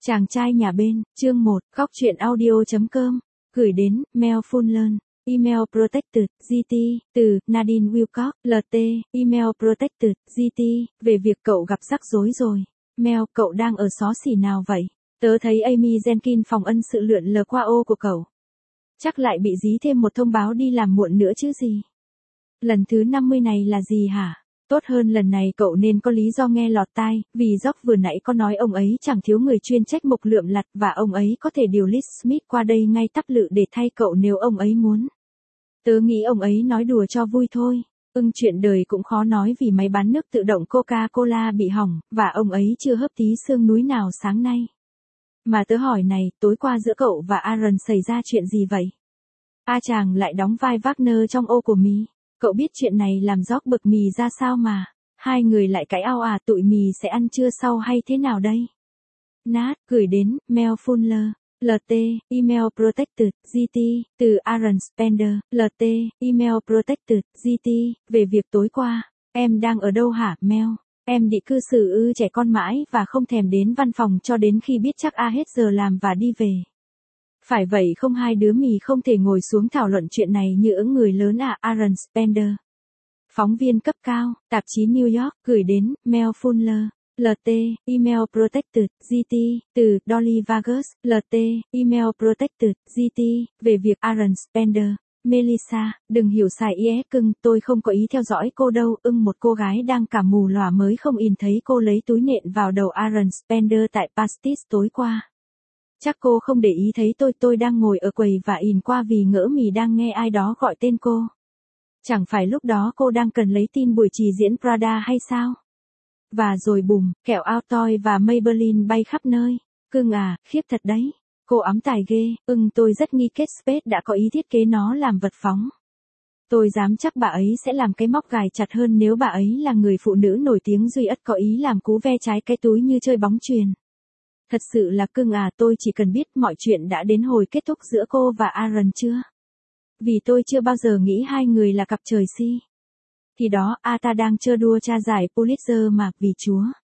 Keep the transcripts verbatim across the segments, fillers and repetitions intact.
Chàng trai nhà bên, chương một, góc truyện audio chấm com, gửi đến, Mel Funlern, email protected, giê tê, từ, Nadine Wilcox, lờ tê, email protected, giê tê, về việc cậu gặp rắc rối rồi. Mel, cậu đang ở xó xỉ nào vậy? Tớ thấy Amy Jenkins phòng ân sự lượn lờ qua ô của cậu. Chắc lại bị dí thêm một thông báo đi làm muộn nữa chứ gì. Lần thứ năm mươi này là gì hả? Tốt hơn lần này cậu nên có lý do nghe lọt tai, vì George vừa nãy có nói ông ấy chẳng thiếu người chuyên trách mục lượm lặt và ông ấy có thể điều Liz Smith qua đây ngay tắp lự để thay cậu nếu ông ấy muốn. Tớ nghĩ ông ấy nói đùa cho vui thôi. Ưng chuyện đời cũng khó nói vì máy bán nước tự động Coca-Cola bị hỏng, và ông ấy chưa hấp tí xương núi nào sáng nay. Mà tớ hỏi này, tối qua giữa cậu và Aaron xảy ra chuyện gì vậy? A chàng lại đóng vai Wagner trong ô của mì. Cậu biết chuyện này làm George bực mì ra sao mà. Hai người lại cãi ao à, tụi mì sẽ ăn trưa sau hay thế nào đây? Nat, gửi đến, Mel Funler, lờ tê, email protected, giê tê, từ Aaron Spender, lờ tê, email protected, giê tê, về việc tối qua. Em đang ở đâu hả, Mel? Em định cư xử ư trẻ con mãi và không thèm đến văn phòng cho đến khi biết chắc A hết giờ làm và đi về. Phải vậy không, hai đứa mì không thể ngồi xuống thảo luận chuyện này như ứng người lớn à, Aaron Spender. Phóng viên cấp cao, tạp chí New York, gửi đến, Mel Funler, lờ tê, email protected, giê tê, từ, Dolly Vargas, lờ tê, email protected, giê tê, về việc Aaron Spender. Melissa, đừng hiểu sai ý cưng, tôi không có ý theo dõi cô đâu, ưng một cô gái đang cả mù lòa mới không in thấy cô lấy túi nện vào đầu Aaron Spender tại Pastis tối qua. Chắc cô không để ý thấy tôi, tôi đang ngồi ở quầy và in qua vì ngỡ mì đang nghe ai đó gọi tên cô. Chẳng phải lúc đó cô đang cần lấy tin buổi trình diễn Prada hay sao? Và rồi bùm, kẹo Altoid và Maybelline bay khắp nơi. Cưng à, khiếp thật đấy. Cô ấm tài ghê, ưng tôi rất nghi Kate Spade đã có ý thiết kế nó làm vật phóng. Tôi dám chắc bà ấy sẽ làm cái móc gài chặt hơn nếu bà ấy là người phụ nữ nổi tiếng duy ất có ý làm cú ve trái cái túi như chơi bóng chuyền. Thật sự là cưng à, tôi chỉ cần biết mọi chuyện đã đến hồi kết thúc giữa cô và Aaron chưa? Vì tôi chưa bao giờ nghĩ hai người là cặp trời si. Thì đó, a ta đang chơi đua tra giải Pulitzer mà, vì Chúa.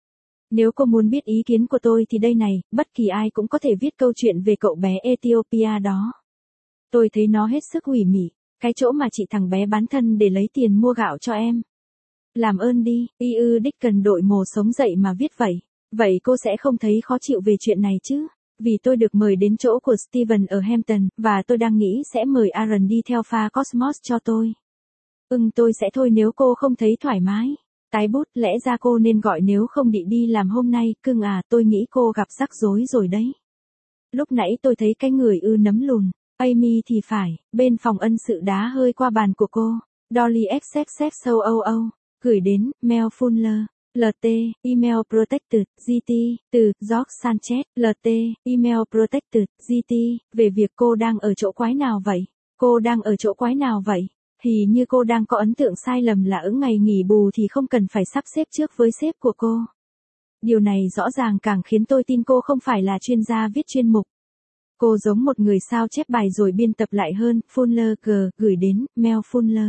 Nếu cô muốn biết ý kiến của tôi thì đây này, bất kỳ ai cũng có thể viết câu chuyện về cậu bé Ethiopia đó. Tôi thấy nó hết sức ủy mị, cái chỗ mà chị thằng bé bán thân để lấy tiền mua gạo cho em. Làm ơn đi, y ư đích cần đội mồ sống dậy mà viết vậy. Vậy cô sẽ không thấy khó chịu về chuyện này chứ? Vì tôi được mời đến chỗ của Steven ở Hampton, và tôi đang nghĩ sẽ mời Aaron đi theo pha Cosmos cho tôi. Ưng tôi sẽ thôi nếu cô không thấy thoải mái. Tái bút, lẽ ra cô nên gọi nếu không định đi làm hôm nay, cưng à, tôi nghĩ cô gặp rắc rối rồi đấy. Lúc nãy tôi thấy cái người ư nấm lùn, Amy thì phải, bên phòng ân sự đá hơi qua bàn của cô. Dolly xxx xô ô ô, gửi đến, Mel Funler, lờ tê, email protected, giê tê, từ, George Sanchez, lờ tê, email protected, giê tê, về việc cô đang ở chỗ quái nào vậy? Cô đang ở chỗ quái nào vậy? Thì như cô đang có ấn tượng sai lầm là ứng ngày nghỉ bù thì không cần phải sắp xếp trước với sếp của cô. Điều này rõ ràng càng khiến tôi tin cô không phải là chuyên gia viết chuyên mục. Cô giống một người sao chép bài rồi biên tập lại hơn. Funler G, gửi đến, Mel Funler,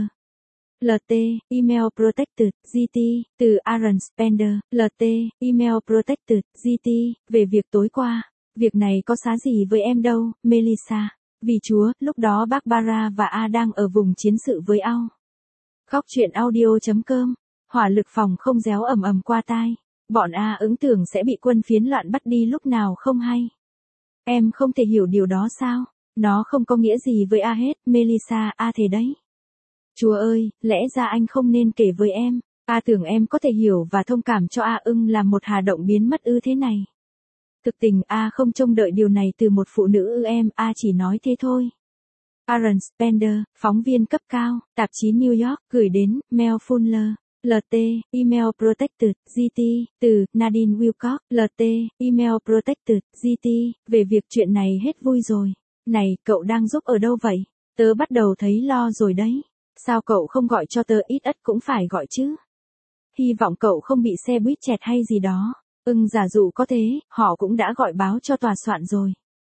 lờ tê, email protected, giê tê, từ Aaron Spender, lờ tê, email protected, giê tê, về việc tối qua. Việc này có xá gì với em đâu, Melissa. Vì Chúa, lúc đó bác Bara và A đang ở vùng chiến sự với ao. Góc truyện audio chấm com, hỏa lực phòng không réo ầm ầm qua tai. Bọn A ứng tưởng sẽ bị quân phiến loạn bắt đi lúc nào không hay. Em không thể hiểu điều đó sao? Nó không có nghĩa gì với A hết, Melissa, A thế đấy. Chúa ơi, lẽ ra anh không nên kể với em. A tưởng em có thể hiểu và thông cảm cho A ưng làm một hà động biến mất ư thế này. Thực tình A không trông đợi điều này từ một phụ nữ ư em, A chỉ nói thế thôi. Aaron Spender, phóng viên cấp cao, tạp chí New York, gửi đến, Mel Funler, lờ tê, email protected, giê tê, từ, Nadine Wilcox, lờ tê, email protected, giê tê, về việc chuyện này hết vui rồi. Này, cậu đang giúp ở đâu vậy? Tớ bắt đầu thấy lo rồi đấy. Sao cậu không gọi cho tớ, ít ất cũng phải gọi chứ? Hy vọng cậu không bị xe buýt chẹt hay gì đó. Ưng giả dụ có thế, họ cũng đã gọi báo cho tòa soạn rồi.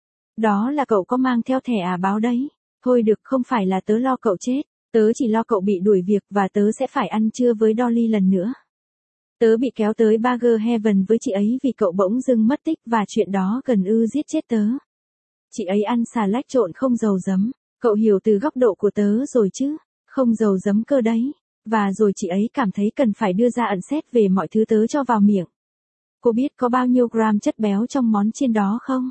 Đó là cậu có mang theo thẻ à báo đấy. Thôi được, không phải là tớ lo cậu chết, tớ chỉ lo cậu bị đuổi việc và tớ sẽ phải ăn trưa với Dolly lần nữa. Tớ bị kéo tới Burger Heaven với chị ấy vì cậu bỗng dưng mất tích và chuyện đó gần ư giết chết tớ. Chị ấy ăn xà lách trộn không dầu giấm. Cậu hiểu từ góc độ của tớ rồi chứ? Không dầu giấm cơ đấy. Và rồi chị ấy cảm thấy cần phải đưa ra ẩn xét về mọi thứ tớ cho vào miệng. Cô biết có bao nhiêu gram chất béo trong món chiên đó không?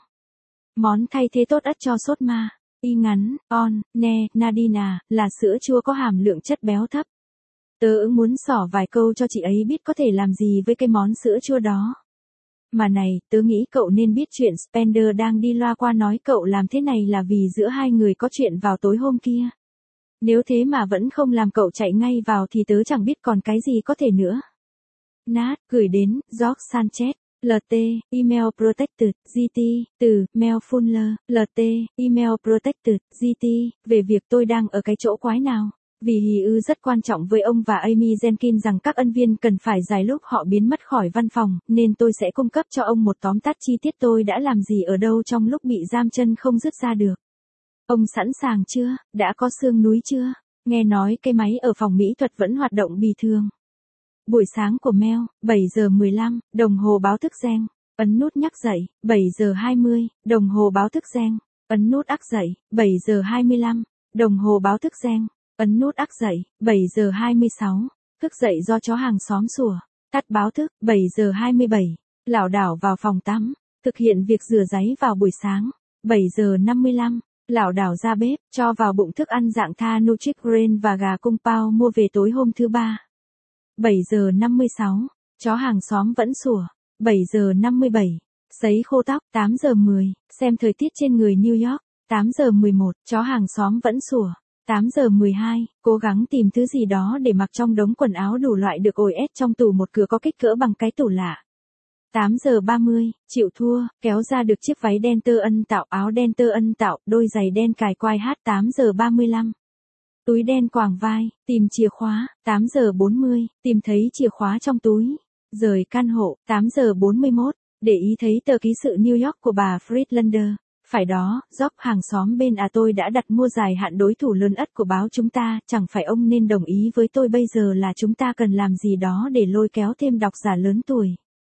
Món thay thế tốt ắt cho sốt ma. Y ngắn, on, ne, Nadine à, là sữa chua có hàm lượng chất béo thấp. Tớ ứng muốn xỏ vài câu cho chị ấy biết có thể làm gì với cái món sữa chua đó. Mà này, tớ nghĩ cậu nên biết chuyện Spender đang đi loa qua nói cậu làm thế này là vì giữa hai người có chuyện vào tối hôm kia. Nếu thế mà vẫn không làm cậu chạy ngay vào thì tớ chẳng biết còn cái gì có thể nữa. Nat, gửi đến, George Sanchez, lờ tê, email protected, giê tê, từ, Mel Fuller, lờ tê, email protected, giê tê, về việc tôi đang ở cái chỗ quái nào. Vì hì ư rất quan trọng với ông và Amy Jenkins rằng các ân viên cần phải dài lúc họ biến mất khỏi văn phòng, nên tôi sẽ cung cấp cho ông một tóm tắt chi tiết tôi đã làm gì ở đâu trong lúc bị giam chân không dứt ra được. Ông sẵn sàng chưa? Đã có xương núi chưa? Nghe nói cái máy ở phòng mỹ thuật vẫn hoạt động bình thường. Buổi sáng của Mel, bảy giờ mười lăm, đồng hồ báo thức reng. Ấn nút nhắc dậy, bảy giờ hai mươi, đồng hồ báo thức reng. Ấn nút ắc dậy, bảy giờ hai mươi lăm, đồng hồ báo thức reng. Ấn nút ắc dậy, bảy giờ hai mươi sáu, thức dậy do chó hàng xóm sủa. Tắt báo thức, bảy giờ hai mươi bảy, lảo đảo vào phòng tắm, thực hiện việc rửa ráy vào buổi sáng. bảy giờ năm mươi lăm, lảo đảo ra bếp, cho vào bụng thức ăn dạng tha Nutri-Grain và gà cung pao mua về tối hôm thứ ba. bảy giờ năm mươi sáu, chó hàng xóm vẫn sủa. bảy giờ năm mươi bảy, sấy khô tóc. tám giờ mười, xem thời tiết trên người New York. tám giờ mười một, chó hàng xóm vẫn sủa. tám giờ mười hai, cố gắng tìm thứ gì đó để mặc trong đống quần áo đủ loại được ồi ép trong tủ một cửa có kích cỡ bằng cái tủ lạ. tám giờ ba mươi, chịu thua, kéo ra được chiếc váy đen tơ ân tạo, áo đen tơ ân tạo, đôi giày đen cài quai hát. tám giờ ba mươi lăm, túi đen quàng vai, tìm chìa khóa. tám giờ bốn mươi, tìm thấy chìa khóa trong túi, rời căn hộ. tám giờ bốn mươi mốt, để ý thấy tờ ký sự New York của bà Friedlander. Phải đó, Job hàng xóm bên à tôi đã đặt mua dài hạn đối thủ lớn ất của báo chúng ta, chẳng phải ông nên đồng ý với tôi bây giờ là chúng ta cần làm gì đó để lôi kéo thêm độc giả lớn tuổi.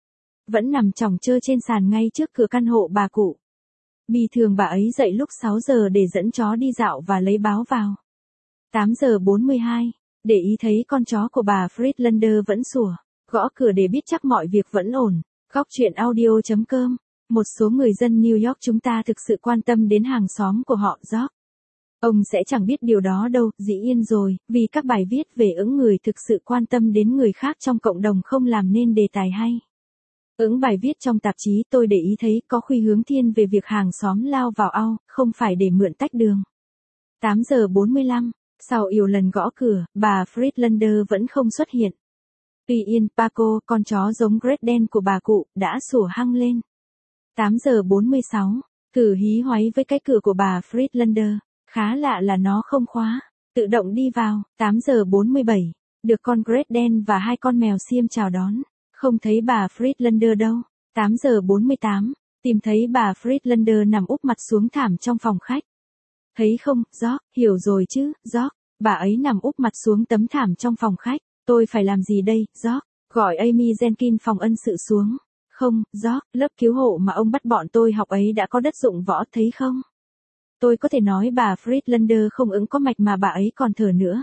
Vẫn nằm chỏng chơ trên sàn ngay trước cửa căn hộ bà cụ. Bì thường bà ấy dậy lúc sáu giờ để dẫn chó đi dạo và lấy báo vào. tám giờ bốn mươi hai, để ý thấy con chó của bà Friedlander vẫn sủa, gõ cửa để biết chắc mọi việc vẫn ổn. Góc chuyện audio chấm com. Một số người dân New York chúng ta thực sự quan tâm đến hàng xóm của họ, George. Ông sẽ chẳng biết điều đó đâu, dĩ nhiên rồi, vì các bài viết về những người thực sự quan tâm đến người khác trong cộng đồng không làm nên đề tài hay. Những bài viết trong tạp chí tôi để ý thấy có khuynh hướng thiên về việc hàng xóm lao vào ao, không phải để mượn tách đường. tám giờ bốn mươi lăm, sau nhiều lần gõ cửa, bà Friedlander vẫn không xuất hiện. Tuy nhiên, Paco, con chó giống Great Dane của bà cụ, đã sủa hăng lên. tám giờ bốn mươi sáu, thử hí hoáy với cái cửa của bà Friedlander, khá lạ là nó không khóa, tự động đi vào. tám giờ bốn mươi bảy, được con Great Dane và hai con mèo xiêm chào đón, không thấy bà Friedlander đâu. tám giờ bốn mươi tám, tìm thấy bà Friedlander nằm úp mặt xuống thảm trong phòng khách. Thấy không, George, hiểu rồi chứ, George, bà ấy nằm úp mặt xuống tấm thảm trong phòng khách. Tôi phải làm gì đây, George? Gọi Amy Jenkins phòng ân sự xuống. Không, George, lớp cứu hộ mà ông bắt bọn tôi học ấy đã có đất dụng võ, thấy không? Tôi có thể nói bà Friedlander không ứng có mạch mà bà ấy còn thở nữa.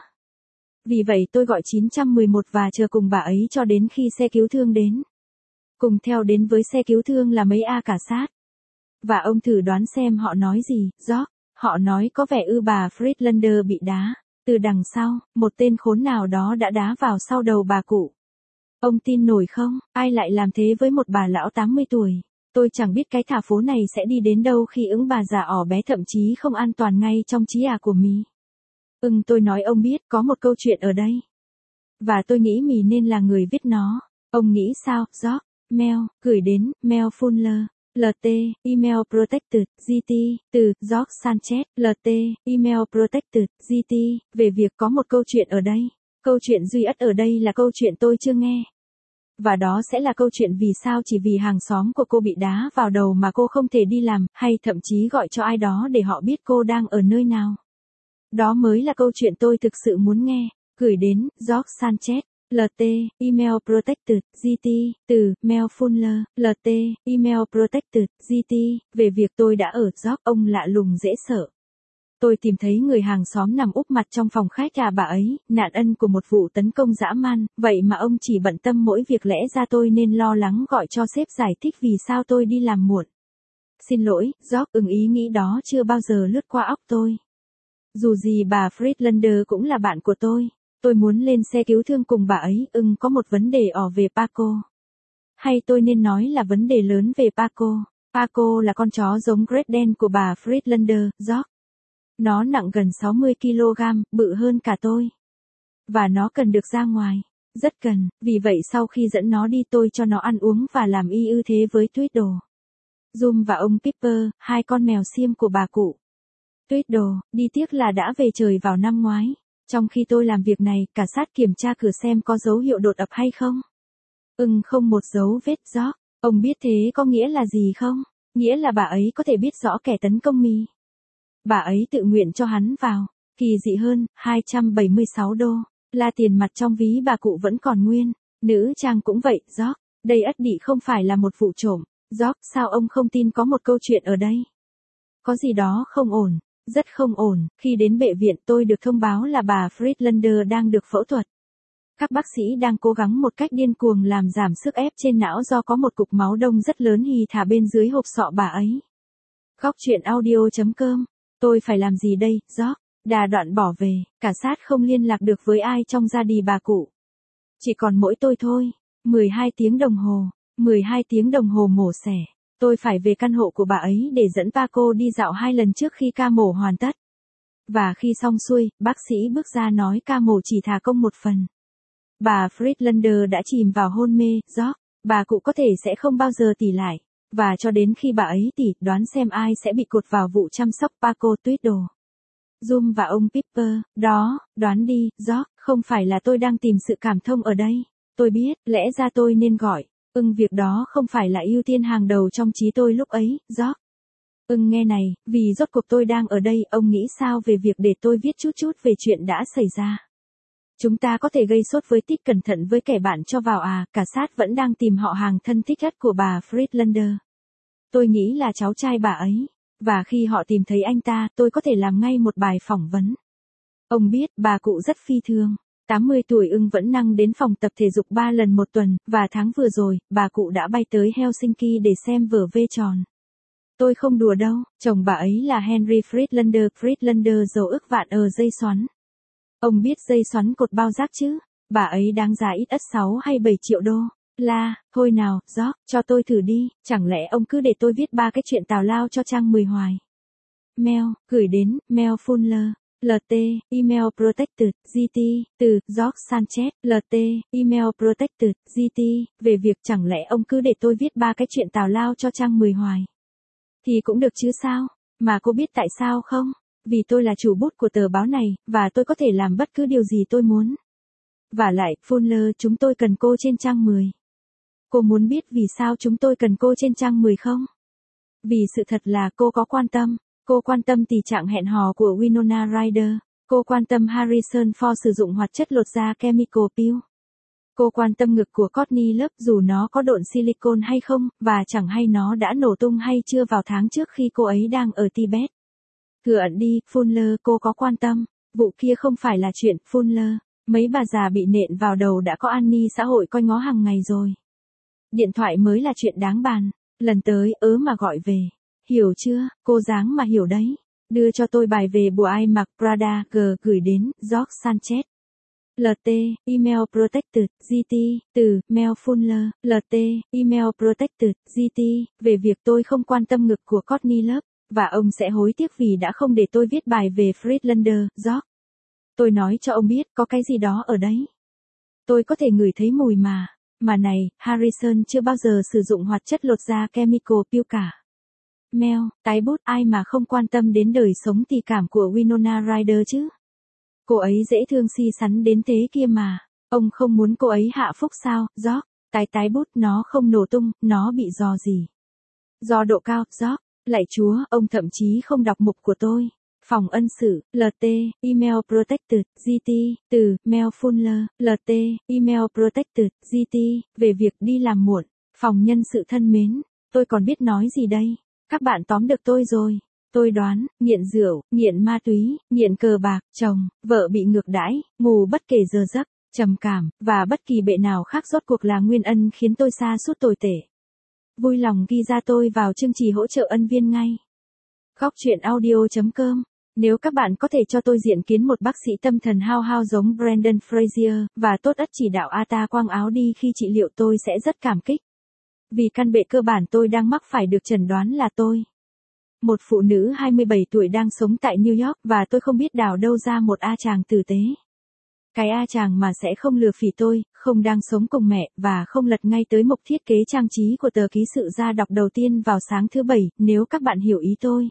Vì vậy tôi gọi chín một một và chờ cùng bà ấy cho đến khi xe cứu thương đến. Cùng theo đến với xe cứu thương là mấy A cả sát. Và ông thử đoán xem họ nói gì, George? Họ nói có vẻ ư bà Friedlander bị đá. Từ đằng sau, một tên khốn nào đó đã đá vào sau đầu bà cụ. Ông tin nổi không? Ai lại làm thế với một bà lão tám mươi tuổi? Tôi chẳng biết cái thả phố này sẽ đi đến đâu khi ứng bà già ỏ bé thậm chí không an toàn ngay trong trí à của mì. Ừm tôi nói ông biết có một câu chuyện ở đây. Và tôi nghĩ mì nên là người viết nó. Ông nghĩ sao, George? Mail, gửi đến, Mel Fuller. lờ tê, email protected, giê tê, từ, George Sanchez, lờ tê, email protected, giê tê, về việc có một câu chuyện ở đây. Câu chuyện duy ất ở đây là câu chuyện tôi chưa nghe. Và đó sẽ là câu chuyện vì sao chỉ vì hàng xóm của cô bị đá vào đầu mà cô không thể đi làm, hay thậm chí gọi cho ai đó để họ biết cô đang ở nơi nào. Đó mới là câu chuyện tôi thực sự muốn nghe. Gửi đến, George Sanchez, lờ tê, Email Protected, giê tê, từ, Mel Fuller, lờ tê, Email Protected, giê tê, về việc tôi đã ở York, ông lạ lùng dễ sợ. Tôi tìm thấy người hàng xóm nằm úp mặt trong phòng khách à bà ấy, nạn ân của một vụ tấn công dã man, vậy mà ông chỉ bận tâm mỗi việc lẽ ra tôi nên lo lắng gọi cho sếp giải thích vì sao tôi đi làm muộn. Xin lỗi, York, ưng ý nghĩ đó chưa bao giờ lướt qua óc tôi. Dù gì bà Friedlander cũng là bạn của tôi. Tôi muốn lên xe cứu thương cùng bà ấy, ưng có một vấn đề ỏ về Paco. Hay tôi nên nói là vấn đề lớn về Paco. Paco là con chó giống Great Dane của bà Friedlander, York. Nó nặng gần sáu mươi ki lô gam, bự hơn cả tôi. Và nó cần được ra ngoài. Rất cần, vì vậy sau khi dẫn nó đi tôi cho nó ăn uống và làm y ư thế với Tweedle. Zoom và ông Pipper, hai con mèo xiêm của bà cụ. Tweedle, đi tiếc là đã về trời vào năm ngoái. Trong khi tôi làm việc này, cả sát kiểm tra cửa xem có dấu hiệu đột ập hay không. Ưng không một dấu vết rõ. Ông biết thế có nghĩa là gì không? Nghĩa là bà ấy có thể biết rõ kẻ tấn công mì. Bà ấy tự nguyện cho hắn vào. Kỳ dị hơn, hai trăm bảy mươi sáu đô. Là tiền mặt trong ví bà cụ vẫn còn nguyên. Nữ trang cũng vậy, York. Đây ắt đị không phải là một vụ trộm. York, sao ông không tin có một câu chuyện ở đây? Có gì đó không ổn. Rất không ổn, khi đến bệnh viện tôi được thông báo là bà Friedlander đang được phẫu thuật. Các bác sĩ đang cố gắng một cách điên cuồng làm giảm sức ép trên não do có một cục máu đông rất lớn hì thả bên dưới hộp sọ bà ấy. Góc chuyện audio chấm com. Tôi phải làm gì đây, York? Đà đoạn bỏ về, cả sát không liên lạc được với ai trong gia đình bà cụ. Chỉ còn mỗi tôi thôi. mười hai tiếng đồng hồ. mười hai tiếng đồng hồ mổ xẻ. Tôi phải về căn hộ của bà ấy để dẫn Paco đi dạo hai lần trước khi ca mổ hoàn tất. Và khi xong xuôi, bác sĩ bước ra nói ca mổ chỉ thả công một phần. Bà Friedlander đã chìm vào hôn mê, York. Bà cụ có thể sẽ không bao giờ tỉ lại. Và cho đến khi bà ấy tỉ, đoán xem ai sẽ bị cột vào vụ chăm sóc Paco Tweedle. Zoom và ông Pipper, đó, đoán đi, York, không phải là tôi đang tìm sự cảm thông ở đây. Tôi biết, lẽ ra tôi nên gọi. Ưng việc đó không phải là ưu tiên hàng đầu trong trí tôi lúc ấy, York. Ưng nghe này, vì rốt cuộc tôi đang ở đây, ông nghĩ sao về việc để tôi viết chút chút về chuyện đã xảy ra? Chúng ta có thể gây sốt với tích cẩn thận với kẻ bạn cho vào à, cả sát vẫn đang tìm họ hàng thân thích nhất của bà Friedlander. Tôi nghĩ là cháu trai bà ấy. Và khi họ tìm thấy anh ta, tôi có thể làm ngay một bài phỏng vấn. Ông biết, bà cụ rất phi thường. tám mươi tuổi ưng vẫn năng đến phòng tập thể dục ba lần một tuần, và tháng vừa rồi, bà cụ đã bay tới Helsinki để xem vở vê tròn. Tôi không đùa đâu, chồng bà ấy là Henry Friedlander, Friedlander giàu ức vạn ở dây xoắn. Ông biết dây xoắn cột bao rác chứ? Bà ấy đáng giá ít ất sáu hay bảy triệu đô. La, thôi nào, York, cho tôi thử đi, chẳng lẽ ông cứ để tôi viết ba cái chuyện tào lao cho trang mười hoài. Mail, gửi đến, Mel Fuller. lờ tê, Email Protected, giê tê, từ, York Sanchez, lờ tê, Email Protected, giê tê, về việc chẳng lẽ ông cứ để tôi viết ba cái chuyện tào lao cho trang mười hoài. Thì cũng được chứ sao, mà cô biết tại sao không? Vì tôi là chủ bút của tờ báo này, và tôi có thể làm bất cứ điều gì tôi muốn. Và lại, Fuller, chúng tôi cần cô trên trang mười. Cô muốn biết vì sao chúng tôi cần cô trên trang mười không? Vì sự thật là cô có quan tâm. Cô quan tâm tình trạng hẹn hò của Winona Ryder. Cô quan tâm Harrison Ford sử dụng hoạt chất lột da chemical peel. Cô quan tâm ngực của Courtney Love dù nó có độn silicone hay không, và chẳng hay nó đã nổ tung hay chưa vào tháng trước khi cô ấy đang ở Tibet. Thừa ẩn đi, Fuller, cô có quan tâm. Vụ kia không phải là chuyện, Fuller. Mấy bà già bị nện vào đầu đã có an ni xã hội coi ngó hàng ngày rồi. Điện thoại mới là chuyện đáng bàn. Lần tới, ớ mà gọi về. Hiểu chưa, cô dáng mà hiểu đấy. Đưa cho tôi bài về bùa ai mặc Prada, G gửi đến, York Sanchez. lờ tê, Email Protected, giê tê, từ, Mel Fuller, lờ tê, Email Protected, giê tê, về việc tôi không quan tâm ngực của Courtney Love, và ông sẽ hối tiếc vì đã không để tôi viết bài về Friedlander, York. Tôi nói cho ông biết, có cái gì đó ở đấy. Tôi có thể ngửi thấy mùi mà. Mà này, Harrison chưa bao giờ sử dụng hoạt chất lột da chemical peel cả. Mel, tái bút, ai mà không quan tâm đến đời sống tỉ cảm của Winona Ryder chứ? Cô ấy dễ thương xi xắn đến thế kia mà. Ông không muốn cô ấy hạ phúc sao, York? Tái tái bút, nó không nổ tung, nó bị dò gì? Do độ cao, York. Lạy Chúa, ông thậm chí không đọc mục của tôi. Phòng ân sự, lờ tê, email protected, giê tê, từ, mail fuller, lờ tê, email protected, giê tê, về việc đi làm muộn. Phòng nhân sự thân mến, tôi còn biết nói gì đây? Các bạn tóm được tôi rồi. Tôi đoán, nghiện rượu, nghiện ma túy, nghiện cờ bạc, chồng, vợ bị ngược đãi, ngủ bất kể giờ giấc, trầm cảm, và bất kỳ bệ nào khác rốt cuộc là nguyên ân khiến tôi sa sút tồi tệ. Vui lòng ghi ra tôi vào chương trình hỗ trợ ân viên ngay. Góc chuyện audio chấm com. Nếu các bạn có thể cho tôi diện kiến một bác sĩ tâm thần hao hao giống Brendan Fraser, và tốt ất chỉ đạo a ta quăng áo đi khi trị liệu, tôi sẽ rất cảm kích. Vì căn bệnh cơ bản tôi đang mắc phải được chẩn đoán là tôi. Một phụ nữ hai mươi bảy tuổi đang sống tại New York, và tôi không biết đào đâu ra một A chàng tử tế. Cái A chàng mà sẽ không lừa phỉ tôi, không đang sống cùng mẹ, và không lật ngay tới mục thiết kế trang trí của tờ ký sự ra đọc đầu tiên vào sáng thứ bảy, nếu các bạn hiểu ý tôi.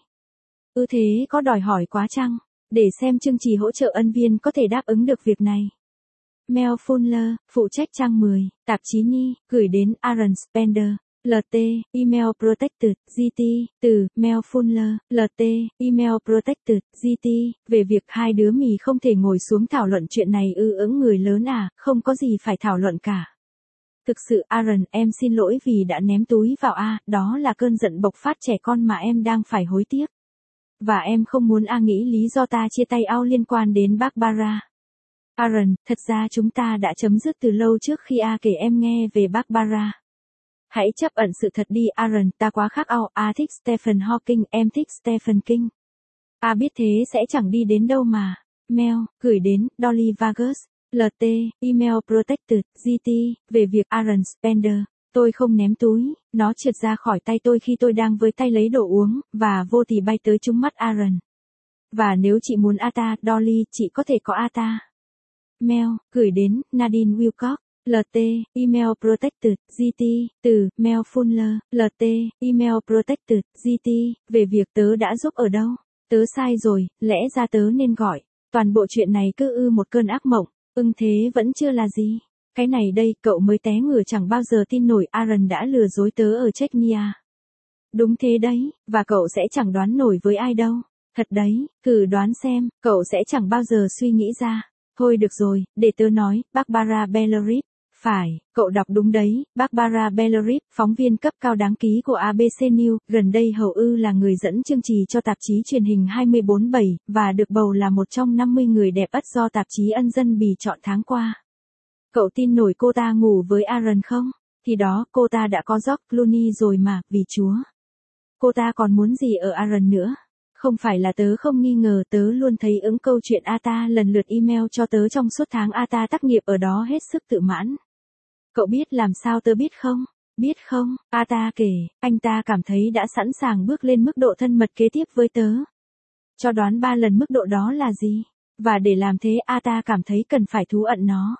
Ư thế có đòi hỏi quá chăng? Để xem chương trình hỗ trợ ân viên có thể đáp ứng được việc này. Mel Fuller, phụ trách trang mười, tạp chí Nhi, gửi đến Aaron Spender, lờ tê, email protected, giê tê, từ, Mel Fuller, lờ tê, email protected, giê tê, về việc hai đứa mì không thể ngồi xuống thảo luận chuyện này ư ứng người lớn à, không có gì phải thảo luận cả. Thực sự Aaron, em xin lỗi vì đã ném túi vào A, đó là cơn giận bộc phát trẻ con mà em đang phải hối tiếc. Và em không muốn A nghĩ lý do ta chia tay ao liên quan đến Barbara. Aaron, thật ra chúng ta đã chấm dứt từ lâu trước khi A kể em nghe về Barbara. Hãy chấp ẩn sự thật đi Aaron, ta quá khác ao, A thích Stephen Hawking, em thích Stephen King. A biết thế sẽ chẳng đi đến đâu mà. Mail, gửi đến, Dolly Vargas, lờ tê, email protected, giê tê, về việc Aaron Spender. Tôi không ném túi, nó trượt ra khỏi tay tôi khi tôi đang với tay lấy đồ uống, và vô thì bay tới trúng mắt Aaron. Và nếu chị muốn A ta, Dolly, chị có thể có A ta. Mail, gửi đến, Nadine Wilcox, lờ tê, email protected, giê tê, từ, Mel Fuller, lờ tê, email protected, giê tê, về việc tớ đã giúp ở đâu. Tớ sai rồi, lẽ ra tớ nên gọi. Toàn bộ chuyện này cứ ư một cơn ác mộng, ưng thế vẫn chưa là gì. Cái này đây, cậu mới té ngửa chẳng bao giờ tin nổi Aaron đã lừa dối tớ ở Chechnya. Đúng thế đấy, và cậu sẽ chẳng đoán nổi với ai đâu. Thật đấy, thử đoán xem, cậu sẽ chẳng bao giờ suy nghĩ ra. Thôi được rồi, để tớ nói, Barbara Bellerip. Phải, cậu đọc đúng đấy, Barbara Bellerip, phóng viên cấp cao đáng ký của a bê xê News, gần đây hầu ư là người dẫn chương trình cho tạp chí truyền hình hai bốn bảy, và được bầu là một trong năm mươi người đẹp ất do tạp chí Ân Dân Bì chọn tháng qua. Cậu tin nổi cô ta ngủ với Aaron không? Thì đó, cô ta đã có George Clooney rồi mà, vì Chúa. Cô ta còn muốn gì ở Aaron nữa? Không phải là tớ không nghi ngờ, tớ luôn thấy ứng câu chuyện A ta lần lượt email cho tớ trong suốt tháng A ta tác nghiệp ở đó hết sức tự mãn. Cậu biết làm sao tớ biết không? Biết không, A ta kể, anh ta cảm thấy đã sẵn sàng bước lên mức độ thân mật kế tiếp với tớ. Cho đoán ba lần mức độ đó là gì? Và để làm thế A ta cảm thấy cần phải thú ẩn nó.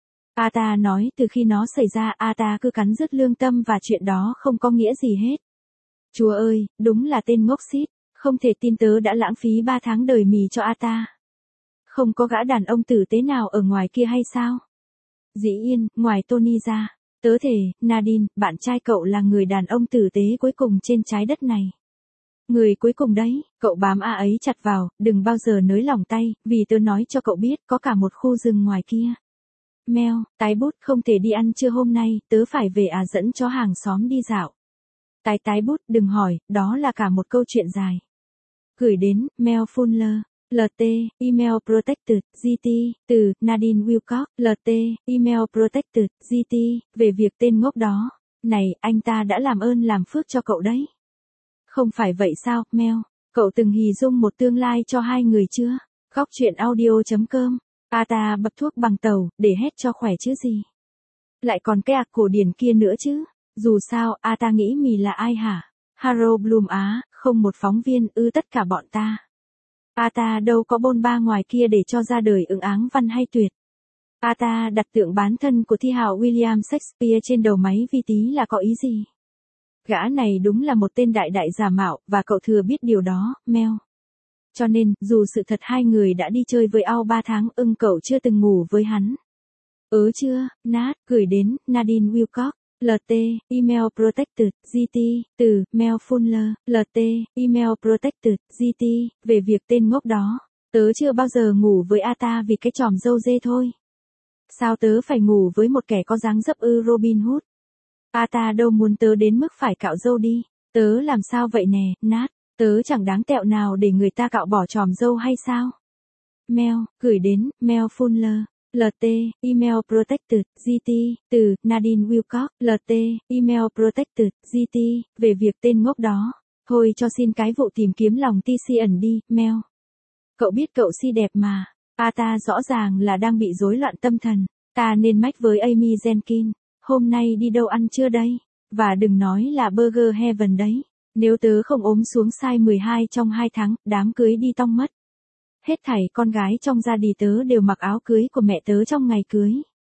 A ta nói từ khi nó xảy ra A ta cứ cắn rứt lương tâm và chuyện đó không có nghĩa gì hết. Chúa ơi, đúng là tên ngốc xít, không thể tin tớ đã lãng phí ba tháng đời mì cho A ta. Không có gã đàn ông tử tế nào ở ngoài kia hay sao? Dĩ nhiên, ngoài Tony ra, tớ thề, Nadine, bạn trai cậu là người đàn ông tử tế cuối cùng trên trái đất này. Người cuối cùng đấy, cậu bám A ấy chặt vào, đừng bao giờ nới lỏng tay, vì tớ nói cho cậu biết có cả một khu rừng ngoài kia. Mel, tái bút không thể đi ăn trưa hôm nay, tớ phải về à dẫn chó hàng xóm đi dạo. Tái tái bút, đừng hỏi, đó là cả một câu chuyện dài. Gửi đến, Mel Fuller, lờ tê, email protected, giê tê, từ, Nadine Wilcox, lờ tê, email protected, giê tê, về việc tên ngốc đó. Này, anh ta đã làm ơn làm phước cho cậu đấy. Không phải vậy sao, Mel? Cậu từng hì dung một tương lai cho hai người chưa? Góc chuyện audio chấm com. A ta bập thuốc bằng tàu, để hét cho khỏe chứ gì. Lại còn cái ạc cổ điển kia nữa chứ. Dù sao, A ta nghĩ mì là ai hả? Harold Bloom á, không một phóng viên, ư tất cả bọn ta. A ta đâu có bôn ba ngoài kia để cho ra đời ứng áng văn hay tuyệt. A ta đặt tượng bán thân của thi hào William Shakespeare trên đầu máy vi tí là có ý gì? Gã này đúng là một tên đại đại giả mạo, và cậu thừa biết điều đó, Mel. Cho nên, dù sự thật hai người đã đi chơi với ao ba tháng, ưng cậu chưa từng ngủ với hắn. Ớ chưa, Nat, gửi đến, Nadine Wilcox, lt, email protected, gt, từ, mail fuller, lt, email protected, gt, về việc tên ngốc đó. Tớ chưa bao giờ ngủ với a ta vì cái chòm râu dê thôi. Sao tớ phải ngủ với một kẻ có dáng dấp ư Robin Hood? A ta đâu muốn tớ đến mức phải cạo râu đi. Tớ làm sao vậy nè, Nat? Tớ chẳng đáng tẹo nào để người ta cạo bỏ chòm râu hay sao? Mail, gửi đến, mail fuller, lt, email protected, gt, từ, Nadine Wilcox, lt, email protected, gt, về việc tên ngốc đó. Thôi cho xin cái vụ tìm kiếm lòng ti si ẩn đi, mail. Cậu biết cậu si đẹp mà. A ta rõ ràng là đang bị rối loạn tâm thần. Ta nên mách với Amy Jenkins. Hôm nay đi đâu ăn trưa đây? Và đừng nói là Burger Heaven đấy. Nếu tớ không ốm xuống size mười hai trong hai tháng, đám cưới đi tong mất. Hết thảy con gái trong gia đình tớ đều mặc áo cưới của mẹ tớ trong ngày cưới.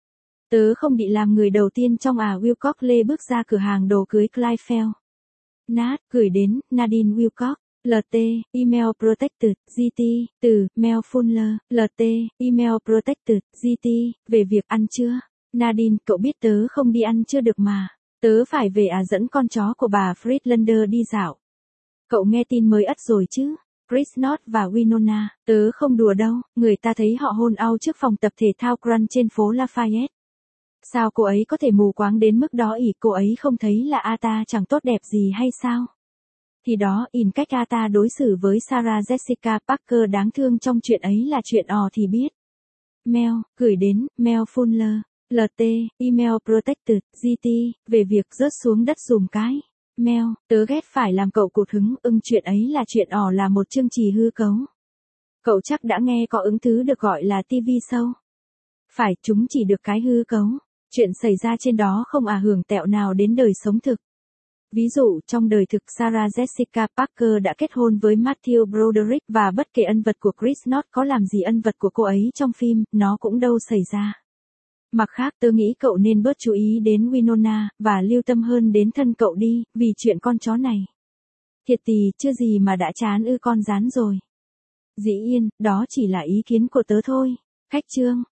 Tớ không bị làm người đầu tiên trong à Wilcox Lê bước ra cửa hàng đồ cưới Clyfell. Nat, gửi đến, Nadine Wilcox, lt, email protected, gt, từ, mail fuller, lt, email protected, gt, về việc ăn trưa. Nadine, cậu biết tớ không đi ăn trưa được mà. Tớ phải về à dẫn con chó của bà Friedlander đi dạo. Cậu nghe tin mới ất rồi chứ? Chris Knott và Winona, tớ không đùa đâu, người ta thấy họ hôn âu trước phòng tập thể thao Crunch trên phố Lafayette. Sao cô ấy có thể mù quáng đến mức đó ỉ, cô ấy không thấy là a ta chẳng tốt đẹp gì hay sao? Thì đó, in cách a ta đối xử với Sarah Jessica Parker đáng thương trong chuyện ấy là chuyện ò thì biết. Mail, gửi đến, mail fuller, lt, email protected, gt, về việc rớt xuống đất dùm cái. Mail, tớ ghét phải làm cậu cụt hứng, ưng chuyện ấy là chuyện ỏ là một chương trì hư cấu. Cậu chắc đã nghe có ứng thứ được gọi là ti vi show. Phải, chúng chỉ được cái hư cấu. Chuyện xảy ra trên đó không à hưởng tẹo nào đến đời sống thực. Ví dụ, trong đời thực Sarah Jessica Parker đã kết hôn với Matthew Broderick và bất kể ân vật của Chris Knott có làm gì ân vật của cô ấy trong phim, nó cũng đâu xảy ra. Mặt khác tớ nghĩ cậu nên bớt chú ý đến Winona, và lưu tâm hơn đến thân cậu đi, vì chuyện con chó này. Thiệt tì, chưa gì mà đã chán ư con rán rồi. Dĩ nhiên, đó chỉ là ý kiến của tớ thôi. Khách chương.